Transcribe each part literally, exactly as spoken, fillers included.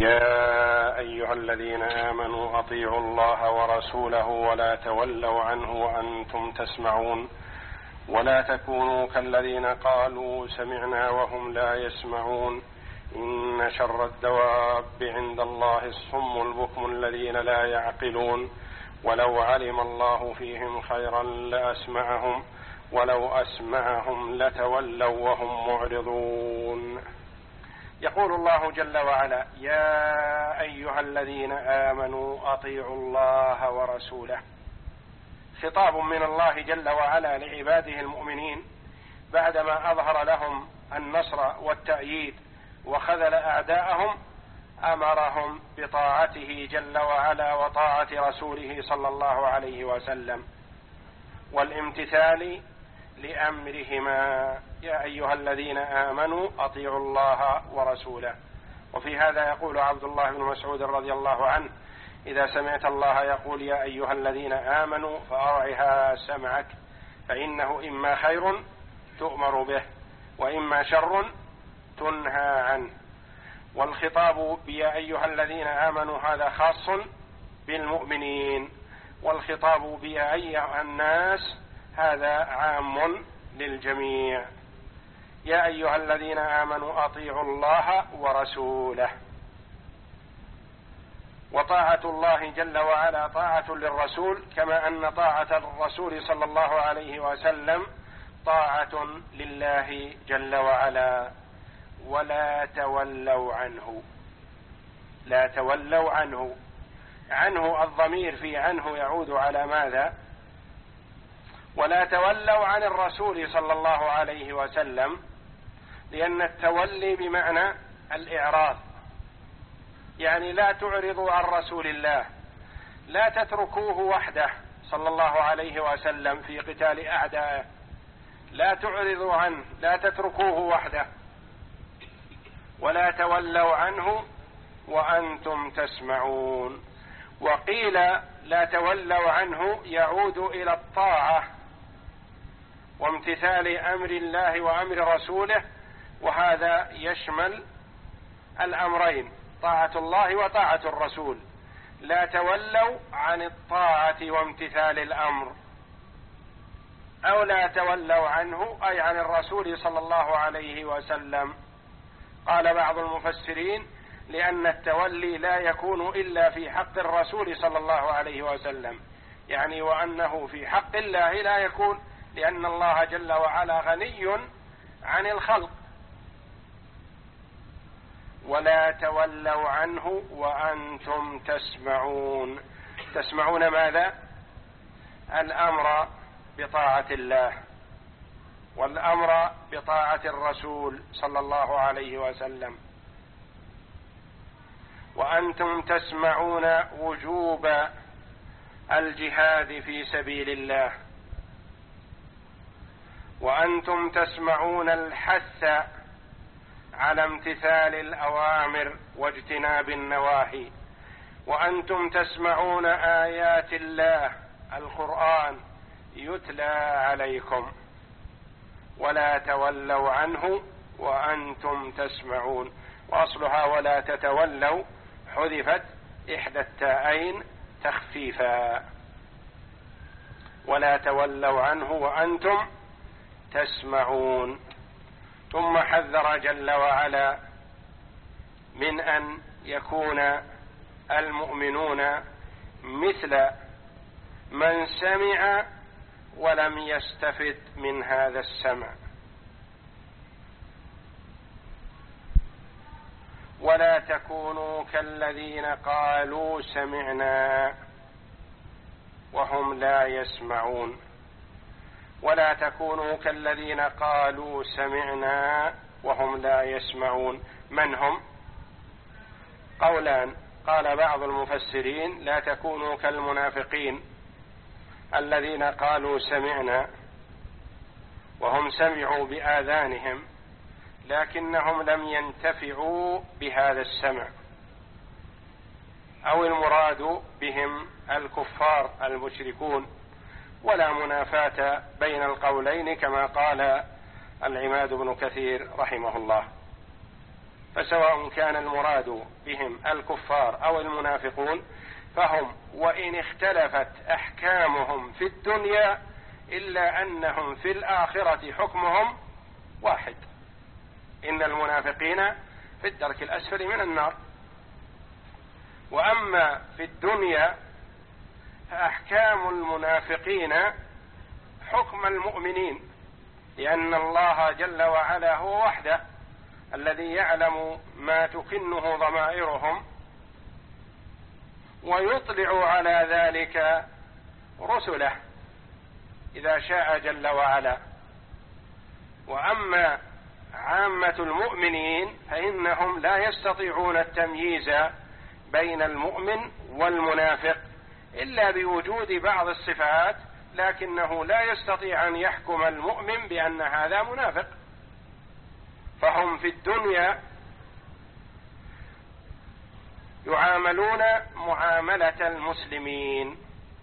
يا أيها الذين آمنوا أطيعوا الله ورسوله ولا تولوا عنه وأنتم تسمعون ولا تكونوا كالذين قالوا سمعنا وهم لا يسمعون إن شر الدواب عند الله الصم البكم الذين لا يعقلون ولو علم الله فيهم خيرا لأسمعهم ولو أسمعهم لتولوا وهم معرضون. يقول الله جل وعلا: يا أيها الذين آمنوا أطيعوا الله ورسوله. خطاب من الله جل وعلا لعباده المؤمنين بعدما أظهر لهم النصر والتأييد وخذل أعداءهم، أمرهم بطاعته جل وعلا وطاعة رسوله صلى الله عليه وسلم والامتثال لأمرهما. يا أيها الذين آمنوا أطيعوا الله ورسوله. وفي هذا يقول عبد الله بن مسعود رضي الله عنه: إذا سمعت الله يقول يا أيها الذين آمنوا فأرعها سمعك، فإنه إما خير تؤمر به وإما شر تنهى عنه. والخطاب بيا أيها الذين آمنوا هذا خاص بالمؤمنين، والخطاب بيا أيها الناس هذا عام للجميع. يا أيها الذين آمنوا أطيعوا الله ورسوله. وطاعة الله جل وعلا طاعة للرسول، كما أن طاعة الرسول صلى الله عليه وسلم طاعة لله جل وعلا. ولا تولوا عنه. لا تولوا عنه. عنه الضمير في عنه يعود على ماذا؟ ولا تولوا عن الرسول صلى الله عليه وسلم، لأن التولي بمعنى الإعراض، يعني لا تعرضوا عن رسول الله، لا تتركوه وحده صلى الله عليه وسلم في قتال أعدائه، لا تعرضوا عنه، لا تتركوه وحده. ولا تولوا عنه وأنتم تسمعون. وقيل لا تولوا عنه يعود إلى الطاعة وامتثال أمر الله وأمر رسوله، وهذا يشمل الأمرين: طاعة الله وطاعة الرسول. لا تولوا عن الطاعة وامتثال الأمر، أو لا تولوا عنه أي عن الرسول صلى الله عليه وسلم. قال بعض المفسرين: لأن التولي لا يكون إلا في حق الرسول صلى الله عليه وسلم، يعني وأنه في حق الله لا يكون، لأن الله جل وعلا غني عن الخلق. ولا تولوا عنه وأنتم تسمعون. تسمعون ماذا؟ الأمر بطاعة الله والأمر بطاعة الرسول صلى الله عليه وسلم. وأنتم تسمعون وجوب الجهاد في سبيل الله، وأنتم تسمعون الحث على امتثال الأوامر واجتناب النواهي، وأنتم تسمعون آيات الله القرآن يتلى عليكم. ولا تولوا عنه وأنتم تسمعون. وأصلها ولا تتولوا، حذفت إحدى التاءين تخفيفا. ولا تولوا عنه وأنتم تسمعون. ثم حذر جل وعلا من أن يكون المؤمنون مثل من سمع ولم يستفد من هذا السمع. ولا تكونوا كالذين قالوا سمعنا وهم لا يسمعون. ولا تكونوا كالذين قالوا سمعنا وهم لا يسمعون. من هم؟ قولان. قال بعض المفسرين: لا تكونوا كالمنافقين الذين قالوا سمعنا وهم سمعوا بآذانهم لكنهم لم ينتفعوا بهذا السمع، أو المراد بهم الكفار المشركون، ولا منافاة بين القولين كما قال العماد بن كثير رحمه الله. فسواء كان المراد بهم الكفار أو المنافقون، فهم وإن اختلفت أحكامهم في الدنيا إلا أنهم في الآخرة حكمهم واحد. إن المنافقين في الدرك الأسفل من النار. وأما في الدنيا فأحكام المنافقين حكم المؤمنين، لأن الله جل وعلا هو وحده الذي يعلم ما تكنه ضمائرهم ويطلع على ذلك رسله إذا شاء جل وعلا. وأما عامة المؤمنين فإنهم لا يستطيعون التمييز بين المؤمن والمنافق إلا بوجود بعض الصفات، لكنه لا يستطيع أن يحكم المؤمن بأن هذا منافق. فهم في الدنيا يعاملون معاملة المسلمين،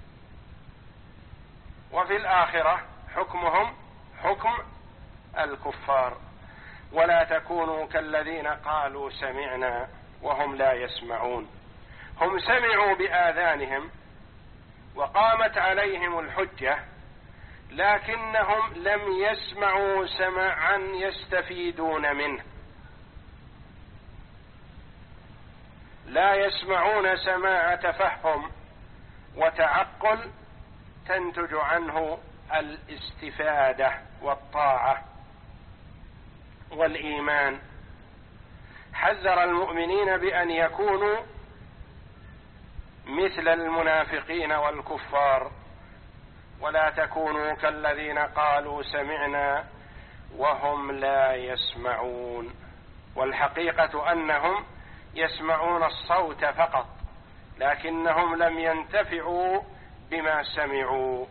وفي الآخرة حكمهم حكم الكفار. ولا تكونوا كالذين قالوا سمعنا وهم لا يسمعون. هم سمعوا بآذانهم وقامت عليهم الحجة، لكنهم لم يسمعوا سماعا يستفيدون منه، لا يسمعون سماع تفهم وتعقل تنتج عنه الاستفادة والطاعة والإيمان. حذر المؤمنين بأن يكونوا مثل المنافقين والكفار. ولا تكونوا كالذين قالوا سمعنا وهم لا يسمعون. والحقيقة أنهم يسمعون الصوت فقط، لكنهم لم ينتفعوا بما سمعوا.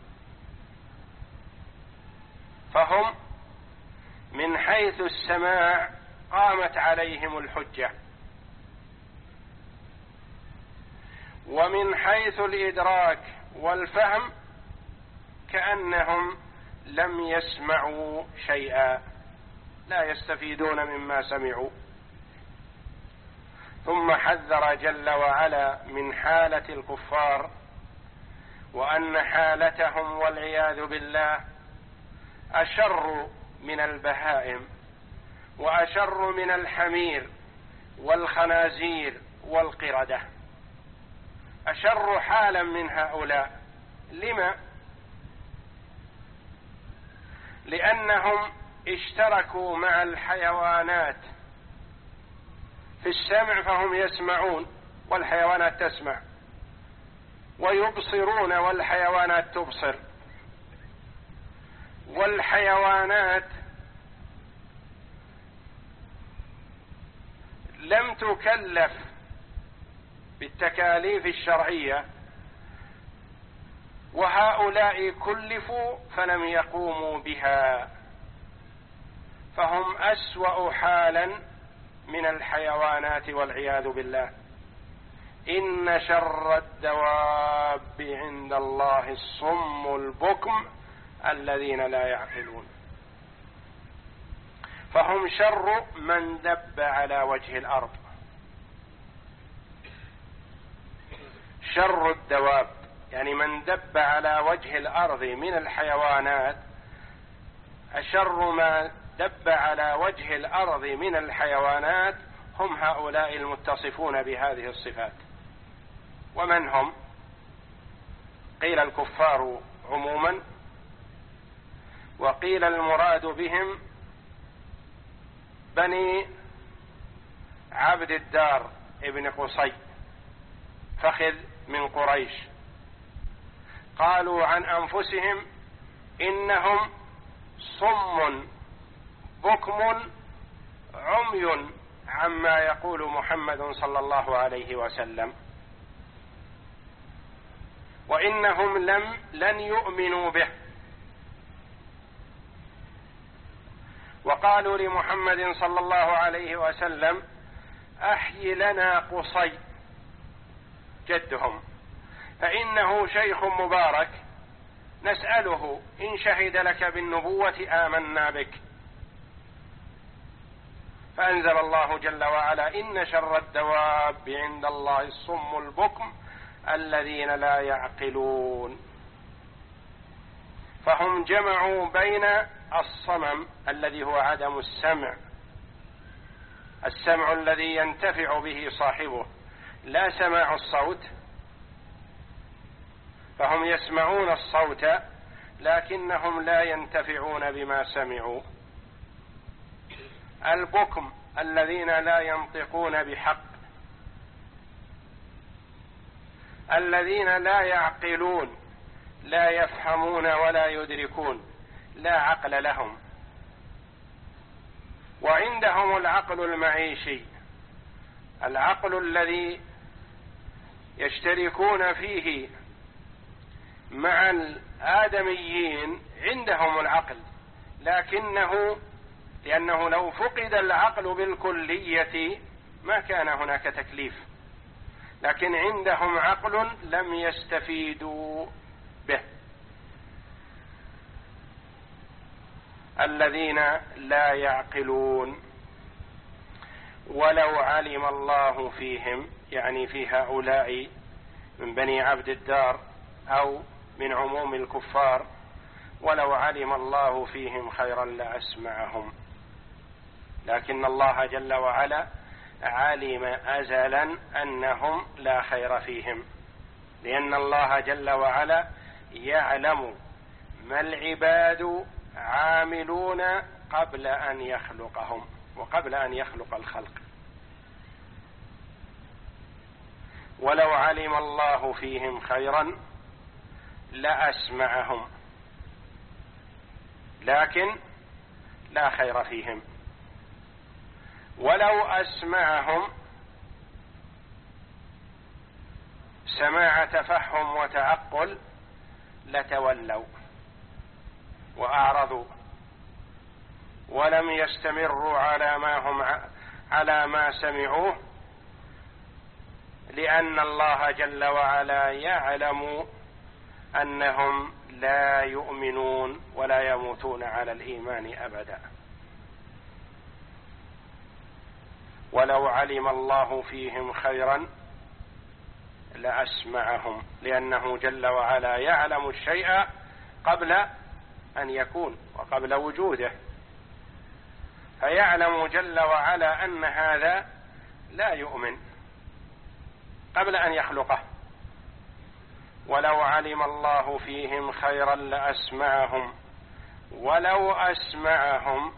فهم من حيث السماع قامت عليهم الحجة، ومن حيث الإدراك والفهم كأنهم لم يسمعوا شيئا، لا يستفيدون مما سمعوا. ثم حذر جل وعلا من حالة الكفار، وأن حالتهم والعياذ بالله أشر من البهائم وأشر من الحمير والخنازير والقردة، أشر حالا من هؤلاء. لما؟ لأنهم اشتركوا مع الحيوانات في السمع، فهم يسمعون والحيوانات تسمع، ويبصرون والحيوانات تبصر. والحيوانات لم تكلف بالتكاليف الشرعية، وهؤلاء كلفوا فلم يقوموا بها، فهم أسوأ حالا من الحيوانات والعياذ بالله. إن شر الدواب عند الله الصم البكم الذين لا يعقلون. فهم شر من دب على وجه الأرض. شر الدواب يعني من دب على وجه الأرض من الحيوانات، أشر ما دب على وجه الأرض من الحيوانات هم هؤلاء المتصفون بهذه الصفات. ومن هم؟ قيل الكفار عموما، وقيل المراد بهم بني عبد الدار ابن قصي فخذ من قريش. قالوا عن أنفسهم إنهم صم بكم عمي عما يقول محمد صلى الله عليه وسلم، وإنهم لم لن يؤمنوا به. وقالوا لمحمد صلى الله عليه وسلم أحي لنا قصي جدهم، فإنه شيخ مبارك، نسأله إن شهد لك بالنبوة آمنا بك. فأنزل الله جل وعلا: إن شر الدواب عند الله الصم البكم الذين لا يعقلون. فهم جمعوا بين الصمم الذي هو عدم السمع، السمع الذي ينتفع به صاحبه، لا سماع الصوت، فهم يسمعون الصوت لكنهم لا ينتفعون بما سمعوا. البكم الذين لا ينطقون بحق، الذين لا يعقلون، لا يفهمون ولا يدركون، لا عقل لهم. وعندهم العقل المعيشي، العقل الذي يشتركون فيه مع الآدميين، عندهم العقل، لكنه لأنه لو فقد العقل بالكلية ما كان هناك تكليف، لكن عندهم عقل لم يستفيدوا به. الذين لا يعقلون. ولو علم الله فيهم، يعني في هؤلاء من بني عبد الدار أو من عموم الكفار، ولو علم الله فيهم خيرا لأسمعهم، لكن الله جل وعلا علم أزلا أنهم لا خير فيهم، لأن الله جل وعلا يعلم ما العباد عاملون قبل أن يخلقهم وقبل أن يخلق الخلق. ولو علم الله فيهم خيرا لأسمعهم، لكن لا خير فيهم. ولو أسمعهم سماع تفهم وتعقل لتولوا وأعرضوا ولم يستمروا على ما هم على ما سمعوه، لأن الله جل وعلا يعلم أنهم لا يؤمنون ولا يموتون على الإيمان أبدا. ولو علم الله فيهم خيرا لأسمعهم، لأنه جل وعلا يعلم الشيء قبل أن يكون وقبل وجوده، فيعلم جل وعلا أن هذا لا يؤمن قبل أن يخلقه. ولو علم الله فيهم خيرا لأسمعهم، ولو أسمعهم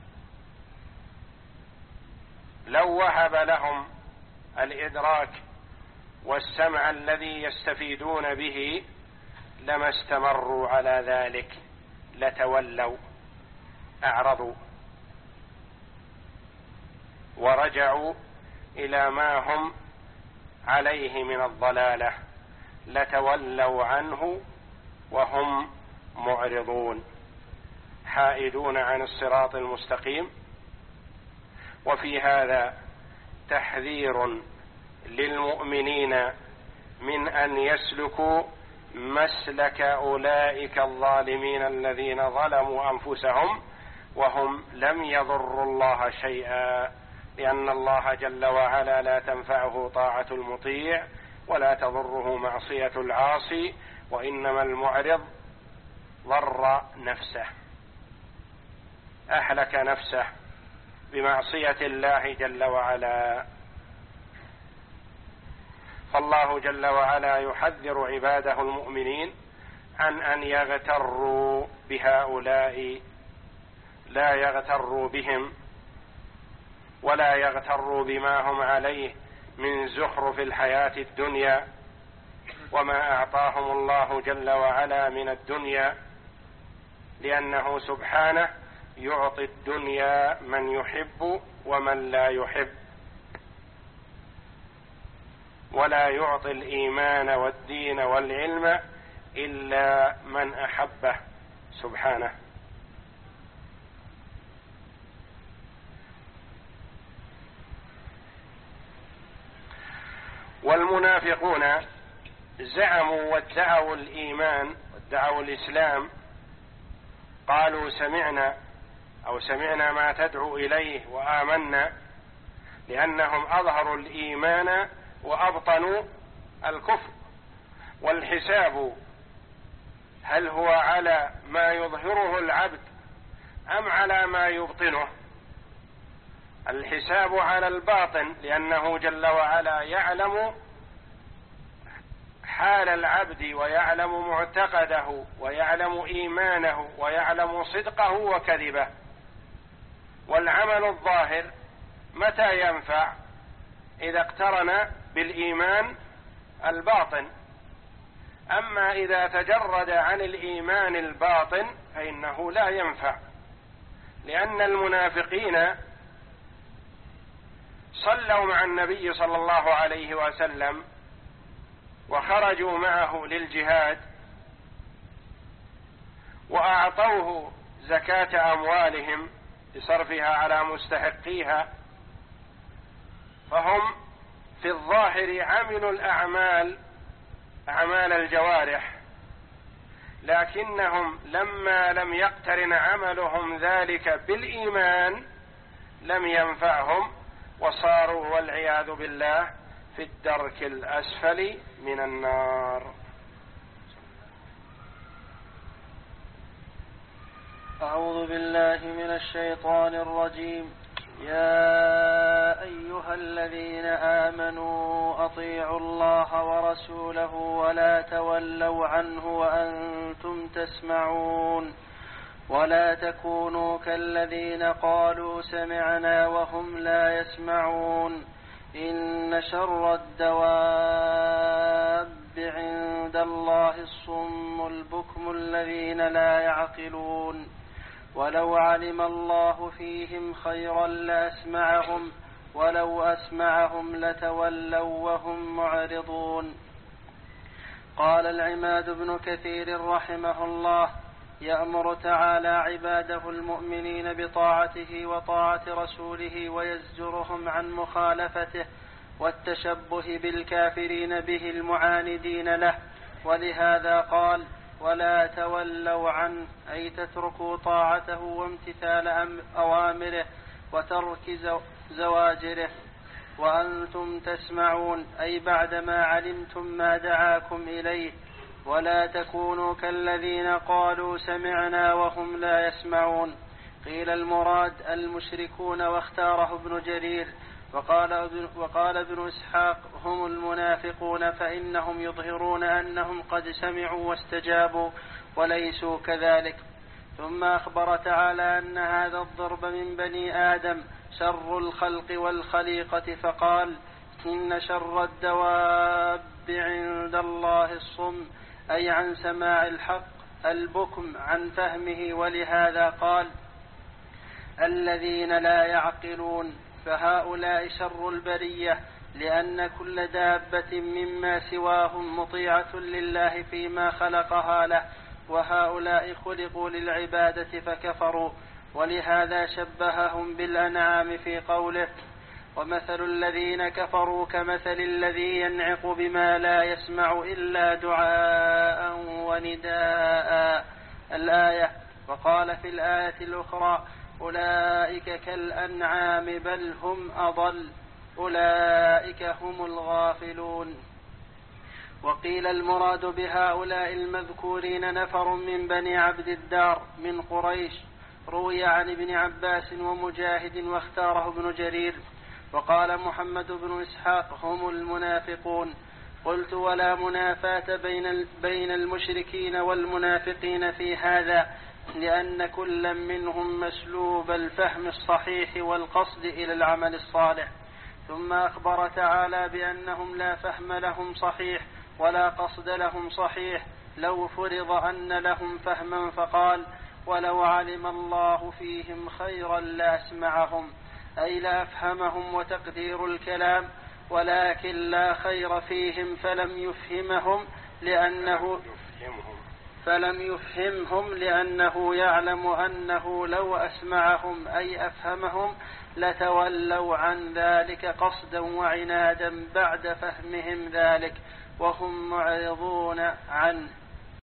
لو وهب لهم الإدراك والسمع الذي يستفيدون به لما استمروا على ذلك، لتولوا أعرضوا ورجعوا إلى ما هم عليه من الضلالة، لتولوا عنه وهم معرضون حائدون عن الصراط المستقيم. وفي هذا تحذير للمؤمنين من أن يسلكوا مسلك أولئك الظالمين الذين ظلموا أنفسهم وهم لم يضروا الله شيئا، لأن الله جل وعلا لا تنفعه طاعة المطيع ولا تضره معصية العاصي، وإنما المعرض ضر نفسه، أهلك نفسه بمعصية الله جل وعلا. فالله جل وعلا يحذر عباده المؤمنين عن أن يغتروا بهؤلاء، لا يغتروا بهم ولا يغتروا بما هم عليه من زخرف الحياة الدنيا وما أعطاهم الله جل وعلا من الدنيا، لأنه سبحانه يعطي الدنيا من يحب ومن لا يحب، ولا يعطي الإيمان والدين والعلم إلا من أحبه سبحانه. والمنافقون زعموا وادعوا الإيمان وادعوا الإسلام، قالوا سمعنا أو سمعنا ما تدعو إليه وآمنا، لأنهم أظهروا الإيمان وأبطنوا الكفر. والحساب هل هو على ما يظهره العبد أم على ما يبطنه؟ الحساب على الباطن، لأنه جل وعلا يعلم حال العبد ويعلم معتقده ويعلم إيمانه ويعلم صدقه وكذبه. والعمل الظاهر متى ينفع؟ إذا اقترن بالإيمان الباطن. أما إذا تجرد عن الإيمان الباطن فإنه لا ينفع، لأن المنافقين صلوا مع النبي صلى الله عليه وسلم وخرجوا معه للجهاد وأعطوه زكاة أموالهم لصرفها على مستحقيها، فهم في الظاهر عملوا الأعمال أعمال الجوارح، لكنهم لما لم يقترن عملهم ذلك بالإيمان لم ينفعهم، وصاروا والعياذ بالله في الدرك الأسفل من النار. أعوذ بالله من الشيطان الرجيم. يا أيها الذين آمنوا أطيعوا الله ورسوله ولا تولوا عنه وأنتم تسمعون ولا تكونوا كالذين قالوا سمعنا وهم لا يسمعون. إن شر الدواب عند الله الصم البكم الذين لا يعقلون. ولو علم الله فيهم خيرا لأسمعهم ولو أسمعهم لتولوا وهم معرضون. قال العماد بن كثير رحمه الله: يأمر تعالى عباده المؤمنين بطاعته وطاعة رسوله ويزجرهم عن مخالفته والتشبه بالكافرين به المعاندين له، ولهذا قال: ولا تولوا عنه، أي تتركوا طاعته وامتثال أوامره وترك زواجره. وأنتم تسمعون، أي بعدما علمتم ما دعاكم إليه. ولا تكونوا كالذين قالوا سمعنا وهم لا يسمعون. قيل المراد المشركون، واختاره ابن جرير. وقال ابن, وقال ابن إسحاق: هم المنافقون، فإنهم يظهرون أنهم قد سمعوا واستجابوا وليسوا كذلك. ثم أخبر تعالى أن هذا الضرب من بني آدم شر الخلق والخليقة، فقال: إن شر الدواب عند الله الصم، أي عن سماع الحق، البكم عن فهمه. ولهذا قال: الذين لا يعقلون. فهؤلاء شر البرية، لأن كل دابة مما سواهم مطيعة لله فيما خلقها له، وهؤلاء خلقوا للعبادة فكفروا. ولهذا شبههم بالأنعام في قوله: ومثل الذين كفروا كمثل الذي ينعق بما لا يسمع إلا دعاء ونداء، الآية. وقال في الآية الأخرى: أولئك كالأنعام بل هم أضل، أولئك هم الغافلون. وقيل المراد بهؤلاء المذكورين نفر من بني عبد الدار من قريش، روي عن ابن عباس ومجاهد، واختاره ابن جرير. وقال محمد بن إسحاق: هم المنافقون. قلت: ولا منافاة بين بين المشركين والمنافقين في هذا، لأن كل منهم مسلوب الفهم الصحيح والقصد إلى العمل الصالح. ثم أخبر تعالى بأنهم لا فهم لهم صحيح ولا قصد لهم صحيح، لو فرض أن لهم فهما، فقال: ولو علم الله فيهم خيرا لأسمعهم، أي لأفهمهم. وتقدير الكلام: ولكن لا خير فيهم فلم يفهمهم لأنه فلم يفهمهم لأنه يعلم أنه لو أسمعهم أي أفهمهم لتولوا عن ذلك قصدا وعنادا بعد فهمهم ذلك، وهم معرضون عنه.